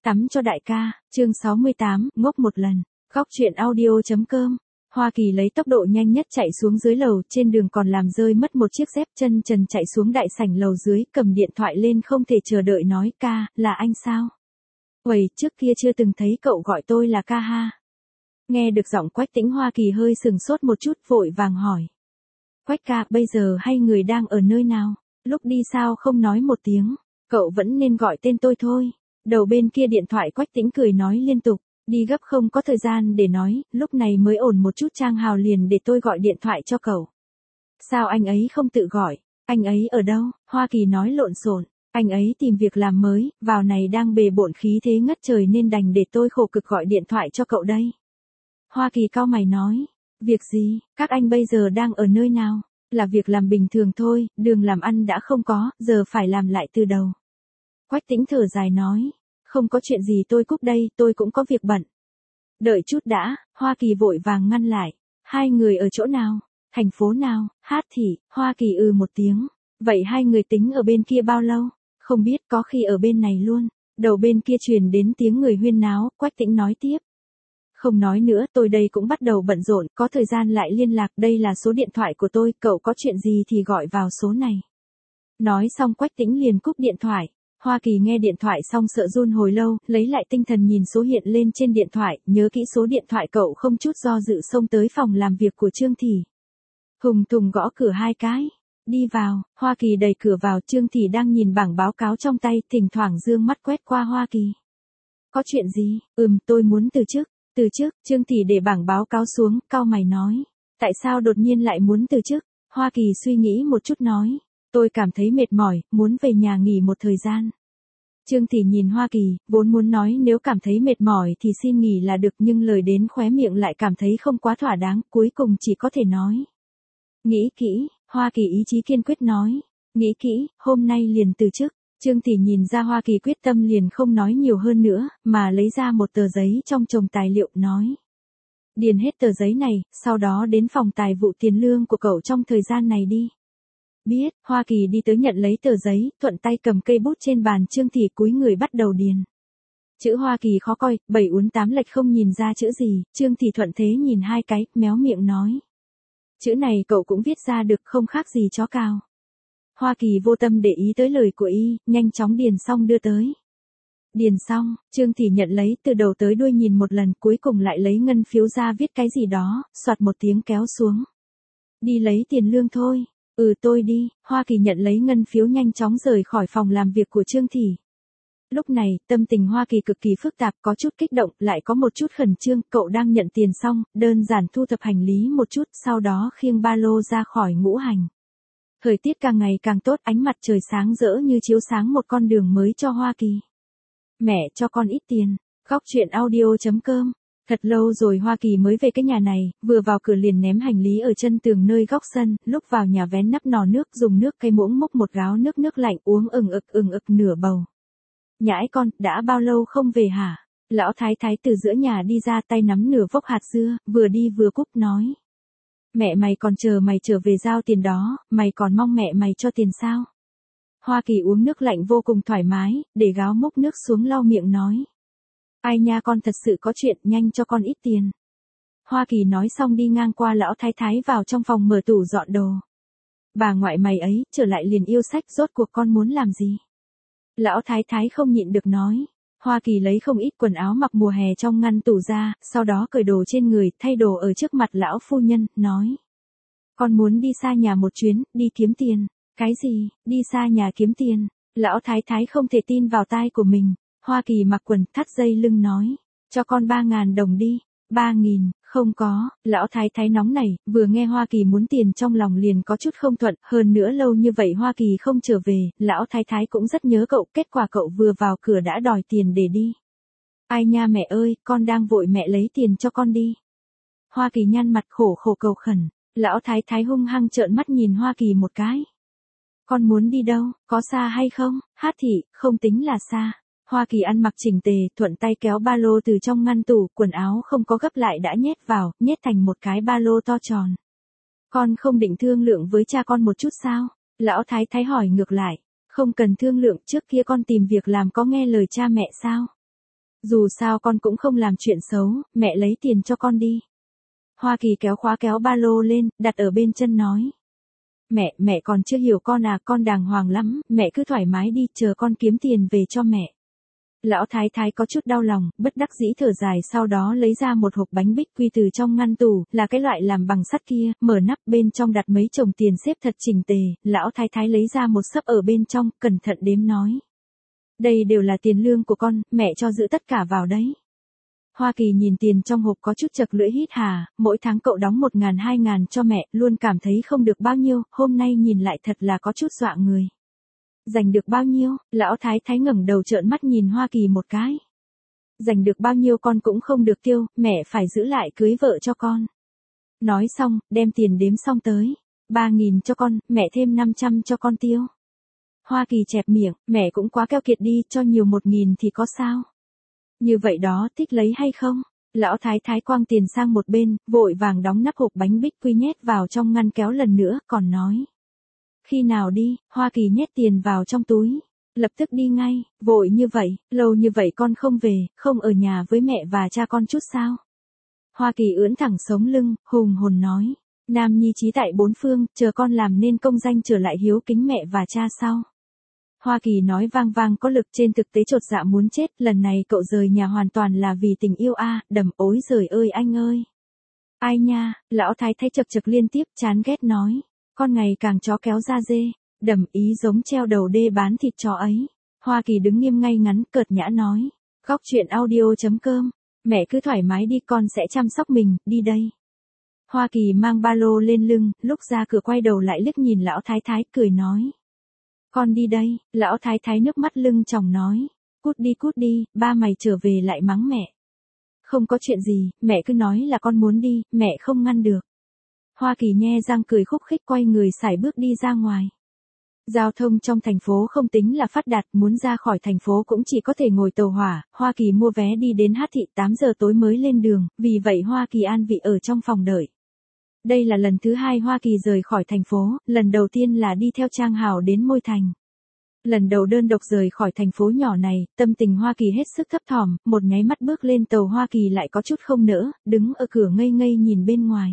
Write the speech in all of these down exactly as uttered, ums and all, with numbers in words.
Tắm cho đại ca, chương sáu mươi tám, ngốc một lần. Góc truyện audio.com. Hoa Kỳ lấy tốc độ nhanh nhất chạy xuống dưới lầu, trên đường còn làm rơi mất một chiếc dép, chân trần chạy xuống đại sảnh lầu dưới, cầm điện thoại lên không thể chờ đợi nói, ca, là anh sao? Uầy, trước kia chưa từng thấy cậu gọi tôi là ca ha. Nghe được giọng Quách Tĩnh, Hoa Kỳ hơi sừng sốt một chút, vội vàng hỏi. Quách ca, bây giờ hai người đang ở nơi nào? Lúc đi sao không nói một tiếng? Cậu vẫn nên gọi tên tôi thôi. Đầu bên kia điện thoại Quách Tĩnh cười nói liên tục, đi gấp không có thời gian để nói, lúc này mới ổn một chút, Trang Hào liền để tôi gọi điện thoại cho cậu. Sao anh ấy không tự gọi, anh ấy ở đâu? Hoa Kỳ nói lộn xộn, anh ấy tìm việc làm mới, vào này đang bề bộn khí thế ngất trời nên đành để tôi khổ cực gọi điện thoại cho cậu đây. Hoa Kỳ cau mày nói, việc gì, các anh bây giờ đang ở nơi nào? Là việc làm bình thường thôi, đường làm ăn đã không có, giờ phải làm lại từ đầu. Quách Tĩnh thở dài nói, không có chuyện gì tôi cúp đây, tôi cũng có việc bận. Đợi chút đã, Hoa Kỳ vội vàng ngăn lại, hai người ở chỗ nào, thành phố nào, Hát Thị, Hoa Kỳ ừ một tiếng, vậy hai người tính ở bên kia bao lâu, không biết, có khi ở bên này luôn. Đầu bên kia truyền đến tiếng người huyên náo, Quách Tĩnh nói tiếp. Không nói nữa, tôi đây cũng bắt đầu bận rộn, có thời gian lại liên lạc, đây là số điện thoại của tôi, cậu có chuyện gì thì gọi vào số này. Nói xong Quách Tĩnh liền cúp điện thoại. Hoa Kỳ nghe điện thoại xong sợ run hồi lâu, lấy lại tinh thần nhìn số hiện lên trên điện thoại, nhớ kỹ số điện thoại cậu không chút do dự xông tới phòng làm việc của Trương Thị. Hùng thùng gõ cửa hai cái. Đi vào, Hoa Kỳ đẩy cửa vào, Trương Thị đang nhìn bảng báo cáo trong tay, thỉnh thoảng dương mắt quét qua Hoa Kỳ. Có chuyện gì? Ừm, tôi muốn từ chức. Từ chức, Trương Thị để bảng báo cáo xuống, cau mày nói. Tại sao đột nhiên lại muốn từ chức? Hoa Kỳ suy nghĩ một chút nói. Tôi cảm thấy mệt mỏi, muốn về nhà nghỉ một thời gian. Trương Thị nhìn Hoa Kỳ, vốn muốn nói nếu cảm thấy mệt mỏi thì xin nghỉ là được, nhưng lời đến khóe miệng lại cảm thấy không quá thỏa đáng, cuối cùng chỉ có thể nói. Nghĩ kỹ, Hoa Kỳ ý chí kiên quyết nói. Nghĩ kỹ, hôm nay liền từ chức. Trương Thị nhìn ra Hoa Kỳ quyết tâm liền không nói nhiều hơn nữa, mà lấy ra một tờ giấy trong chồng tài liệu nói. Điền hết tờ giấy này, sau đó đến phòng tài vụ tiền lương của cậu trong thời gian này đi. Biết, Hoa Kỳ đi tới nhận lấy tờ giấy, thuận tay cầm cây bút trên bàn, Trương Thị cúi người bắt đầu điền. Chữ Hoa Kỳ khó coi, bảy uốn tám lệch không nhìn ra chữ gì, Trương Thị thuận thế nhìn hai cái, méo miệng nói. Chữ này cậu cũng viết ra được, không khác gì chó cào. Hoa Kỳ vô tâm để ý tới lời của y, nhanh chóng điền xong đưa tới. Điền xong, Trương Thị nhận lấy từ đầu tới đuôi nhìn một lần, cuối cùng lại lấy ngân phiếu ra viết cái gì đó, soạt một tiếng kéo xuống. Đi lấy tiền lương thôi. Ừ tôi đi, Hoa Kỳ nhận lấy ngân phiếu nhanh chóng rời khỏi phòng làm việc của Trương Thị. Lúc này, tâm tình Hoa Kỳ cực kỳ phức tạp, có chút kích động, lại có một chút khẩn trương, cậu đang nhận tiền xong, đơn giản thu thập hành lý một chút, sau đó khiêng ba lô ra khỏi Ngũ Hành. Thời tiết càng ngày càng tốt, ánh mặt trời sáng rỡ như chiếu sáng một con đường mới cho Hoa Kỳ. Mẹ cho con ít tiền. Góc truyện audio.com. Thật lâu rồi Hoa Kỳ mới về cái nhà này, vừa vào cửa liền ném hành lý ở chân tường nơi góc sân, lúc vào nhà vén nắp nò nước, dùng nước cây muỗng múc một gáo nước nước lạnh uống ừng ực ừng ực nửa bầu. Nhãi con, đã bao lâu không về hả? Lão thái thái từ giữa nhà đi ra, tay nắm nửa vốc hạt dưa, vừa đi vừa cúp nói. Mẹ mày còn chờ mày trở về giao tiền đó, mày còn mong mẹ mày cho tiền sao? Hoa Kỳ uống nước lạnh vô cùng thoải mái, để gáo múc nước xuống lau miệng nói. Ai nha, con thật sự có chuyện, nhanh cho con ít tiền. Hoa Kỳ nói xong đi ngang qua lão thái thái vào trong phòng mở tủ dọn đồ. Bà ngoại mày ấy, trở lại liền yêu sách, rốt cuộc con muốn làm gì? Lão thái thái không nhịn được nói. Hoa Kỳ lấy không ít quần áo mặc mùa hè trong ngăn tủ ra, sau đó cởi đồ trên người, thay đồ ở trước mặt lão phu nhân, nói. Con muốn đi xa nhà một chuyến, đi kiếm tiền. Cái gì, đi xa nhà kiếm tiền? Lão thái thái không thể tin vào tai của mình. Hoa Kỳ mặc quần, thắt dây lưng nói. Cho con ba ngàn đồng đi. Ba nghìn, không có. Lão thái thái nóng này, vừa nghe Hoa Kỳ muốn tiền trong lòng liền có chút không thuận. Hơn nữa lâu như vậy Hoa Kỳ không trở về, lão thái thái cũng rất nhớ cậu. Kết quả cậu vừa vào cửa đã đòi tiền để đi. Ai nha mẹ ơi, con đang vội, mẹ lấy tiền cho con đi. Hoa Kỳ nhăn mặt khổ khổ cầu khẩn. Lão thái thái hung hăng trợn mắt nhìn Hoa Kỳ một cái. Con muốn đi đâu, có xa hay không? Hát Thị, không tính là xa. Hoa Kỳ ăn mặc chỉnh tề, thuận tay kéo ba lô từ trong ngăn tủ, quần áo không có gấp lại đã nhét vào, nhét thành một cái ba lô to tròn. Con không định thương lượng với cha con một chút sao? Lão thái thái hỏi ngược lại. Không cần thương lượng, trước kia con tìm việc làm có nghe lời cha mẹ sao? Dù sao con cũng không làm chuyện xấu, mẹ lấy tiền cho con đi. Hoa Kỳ kéo khóa kéo ba lô lên, đặt ở bên chân nói. Mẹ, mẹ còn chưa hiểu con à, con đàng hoàng lắm, mẹ cứ thoải mái đi, chờ con kiếm tiền về cho mẹ. Lão thái thái có chút đau lòng, bất đắc dĩ thở dài, sau đó lấy ra một hộp bánh bích quy từ trong ngăn tủ, là cái loại làm bằng sắt kia, mở nắp bên trong đặt mấy chồng tiền xếp thật chỉnh tề, lão thái thái lấy ra một xấp ở bên trong, cẩn thận đếm nói. Đây đều là tiền lương của con, mẹ cho giữ tất cả vào đấy. Hoa Kỳ nhìn tiền trong hộp có chút chật lưỡi hít hà, mỗi tháng cậu đóng một ngàn hai ngàn cho mẹ, luôn cảm thấy không được bao nhiêu, hôm nay nhìn lại thật là có chút dọa người. Dành được bao nhiêu, lão thái thái ngẩng đầu trợn mắt nhìn Hoa Kỳ một cái. Dành được bao nhiêu con cũng không được tiêu, mẹ phải giữ lại cưới vợ cho con. Nói xong, đem tiền đếm xong tới. Ba nghìn cho con, mẹ thêm năm trăm cho con tiêu. Hoa Kỳ chẹp miệng, mẹ cũng quá keo kiệt đi, cho nhiều một nghìn thì có sao. Như vậy đó, thích lấy hay không? Lão thái thái quăng tiền sang một bên, vội vàng đóng nắp hộp bánh bích quy nhét vào trong ngăn kéo lần nữa, còn nói. Khi nào đi, Hoa Kỳ nhét tiền vào trong túi. Lập tức đi ngay, vội như vậy, lâu như vậy con không về, không ở nhà với mẹ và cha con chút sao? Hoa Kỳ ưỡn thẳng sống lưng, hùng hồn nói. Nam nhi trí tại bốn phương, chờ con làm nên công danh trở lại hiếu kính mẹ và cha sau. Hoa Kỳ nói vang vang có lực, trên thực tế chột dạ muốn chết, lần này cậu rời nhà hoàn toàn là vì tình yêu a, à, đầm ối giời ơi anh ơi. Ai nha, lão thái thái chật chật liên tiếp chán ghét nói. Con ngày càng chó kéo ra dê, đầm ý giống treo đầu đê bán thịt chó ấy. Hoa Kỳ đứng nghiêm ngay ngắn, cợt nhã nói. Góc chuyện audio chấm com, mẹ cứ thoải mái đi, con sẽ chăm sóc mình, đi đây. Hoa Kỳ mang ba lô lên lưng, lúc ra cửa quay đầu lại liếc nhìn lão thái thái, cười nói. Con đi đây, lão thái thái nước mắt lưng tròng nói. Cút đi cút đi, ba mày trở về lại mắng mẹ. Không có chuyện gì, mẹ cứ nói là con muốn đi, mẹ không ngăn được. Hoa Kỳ nhe răng cười khúc khích quay người sải bước đi ra ngoài. Giao thông trong thành phố không tính là phát đạt, muốn ra khỏi thành phố cũng chỉ có thể ngồi tàu hỏa. Hoa Kỳ mua vé đi đến Hát Thị tám giờ tối mới lên đường, vì vậy Hoa Kỳ an vị ở trong phòng đợi. Đây là lần thứ hai Hoa Kỳ rời khỏi thành phố, lần đầu tiên là đi theo Trang Hào đến Môi Thành. Lần đầu đơn độc rời khỏi thành phố nhỏ này, tâm tình Hoa Kỳ hết sức thấp thỏm, một nháy mắt bước lên tàu Hoa Kỳ lại có chút không nỡ, đứng ở cửa ngây ngây nhìn bên ngoài.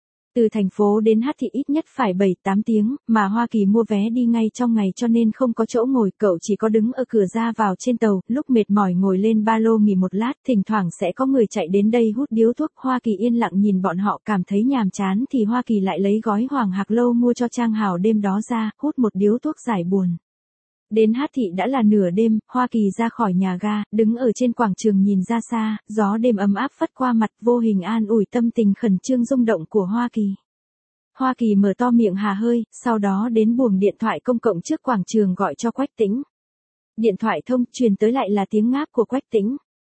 Từ thành phố đến Hát Thị ít nhất phải bảy tám tiếng, mà Hoa Kỳ mua vé đi ngay trong ngày cho nên không có chỗ ngồi, cậu chỉ có đứng ở cửa ra vào trên tàu, lúc mệt mỏi ngồi lên ba lô nghỉ một lát, thỉnh thoảng sẽ có người chạy đến đây hút điếu thuốc, Hoa Kỳ yên lặng nhìn bọn họ, cảm thấy nhàm chán thì Hoa Kỳ lại lấy gói Hoàng Hạc Lâu mua cho Trang Hào đêm đó ra, hút một điếu thuốc giải buồn. Đến Hát Thị đã là nửa đêm, Hoa Kỳ ra khỏi nhà ga, đứng ở trên quảng trường nhìn ra xa, gió đêm ấm áp phất qua mặt, vô hình an ủi tâm tình khẩn trương rung động của Hoa Kỳ. Hoa Kỳ mở to miệng hà hơi, sau đó đến buồng điện thoại công cộng trước quảng trường gọi cho Quách Tĩnh. Điện thoại thông, truyền tới lại là tiếng ngáp của Quách Tĩnh.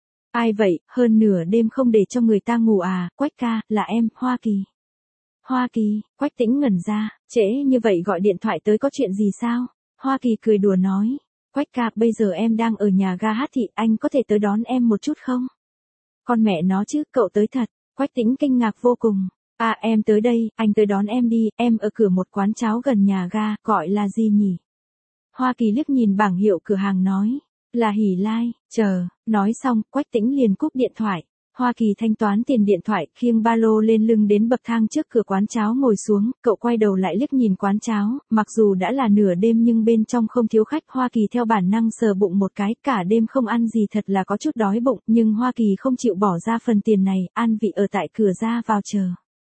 Ai vậy, hơn nửa đêm không để cho người ta ngủ à, Quách ca, là em, Hoa Kỳ. Hoa Kỳ, Quách Tĩnh ngẩn ra, trễ như vậy gọi điện thoại tới có chuyện gì sao? Hoa Kỳ cười đùa nói, Quách ca, bây giờ em đang ở nhà ga Hát Thị, anh có thể tới đón em một chút không? Con mẹ nó chứ, cậu tới thật. Quách Tĩnh kinh ngạc vô cùng. À em tới đây, anh tới đón em đi, em ở cửa một quán cháo gần nhà ga, gọi là gì nhỉ? Hoa Kỳ liếc nhìn bảng hiệu cửa hàng nói, là Hỷ Lai, chờ, nói xong, Quách Tĩnh liền cúp điện thoại. Hoa Kỳ thanh toán tiền điện thoại, khiêng ba lô lên lưng đến bậc thang trước cửa quán cháo ngồi xuống, cậu quay đầu lại liếc nhìn quán cháo, mặc dù đã là nửa đêm nhưng bên trong không thiếu khách, Hoa Kỳ theo bản năng sờ bụng một cái, cả đêm không ăn gì thật là có chút đói bụng, nhưng Hoa Kỳ không chịu bỏ ra phần tiền này, an vị ở tại cửa ra vào chờ.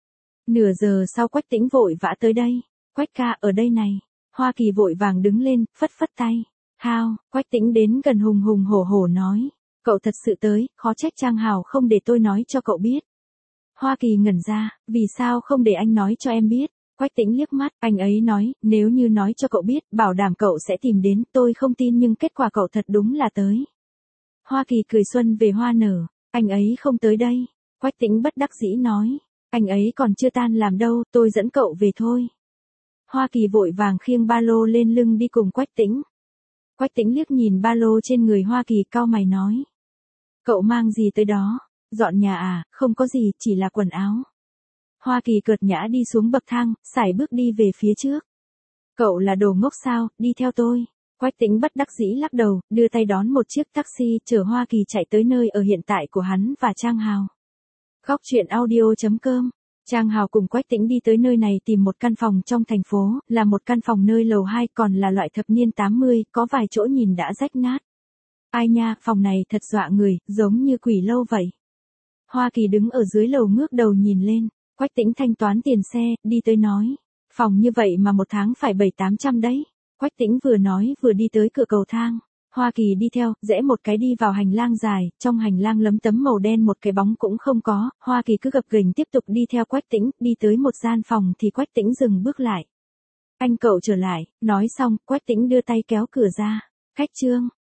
Nửa giờ sau Quách Tĩnh vội vã tới đây, Quách ca, ở đây này. Hoa Kỳ vội vàng đứng lên, phất phất tay. Hao, Quách Tĩnh đến gần hùng hùng hổ hổ nói. Cậu thật sự tới, khó trách Trang Hào không để tôi nói cho cậu biết. Hoa Kỳ ngẩn ra, vì sao không để anh nói cho em biết? Quách Tĩnh liếc mắt, anh ấy nói, nếu như nói cho cậu biết, bảo đảm cậu sẽ tìm đến, tôi không tin nhưng kết quả cậu thật đúng là tới. Hoa Kỳ cười xuân về hoa nở, anh ấy không tới đây. Quách Tĩnh bất đắc dĩ nói, anh ấy còn chưa tan làm đâu, tôi dẫn cậu về thôi. Hoa Kỳ vội vàng khiêng ba lô lên lưng đi cùng Quách Tĩnh. Quách Tĩnh liếc nhìn ba lô trên người Hoa Kỳ cau mày nói. Cậu mang gì tới đó? Dọn nhà à, không có gì, chỉ là quần áo. Hoa Kỳ cợt nhã đi xuống bậc thang, sải bước đi về phía trước. Cậu là đồ ngốc sao, đi theo tôi. Quách Tĩnh bất đắc dĩ lắc đầu, đưa tay đón một chiếc taxi chở Hoa Kỳ chạy tới nơi ở hiện tại của hắn và Trang Hào. Góc truyện audio chấm com. Trang Hào cùng Quách Tĩnh đi tới nơi này tìm một căn phòng trong thành phố, là một căn phòng nơi lầu hai còn là loại thập niên tám mươi, có vài chỗ nhìn đã rách nát. Ai nha, phòng này thật dọa người, giống như quỷ lâu vậy. Hoa Kỳ đứng ở dưới lầu ngước đầu nhìn lên, Quách Tĩnh thanh toán tiền xe, đi tới nói. Phòng như vậy mà một tháng phải bảy tám trăm đấy. Quách Tĩnh vừa nói vừa đi tới cửa cầu thang. Hoa Kỳ đi theo, rẽ một cái đi vào hành lang dài, trong hành lang lấm tấm màu đen một cái bóng cũng không có, Hoa Kỳ cứ gập ghềnh tiếp tục đi theo Quách Tĩnh, đi tới một gian phòng thì Quách Tĩnh dừng bước lại. Anh cậu trở lại, nói xong, Quách Tĩnh đưa tay kéo cửa ra. Khách Trương,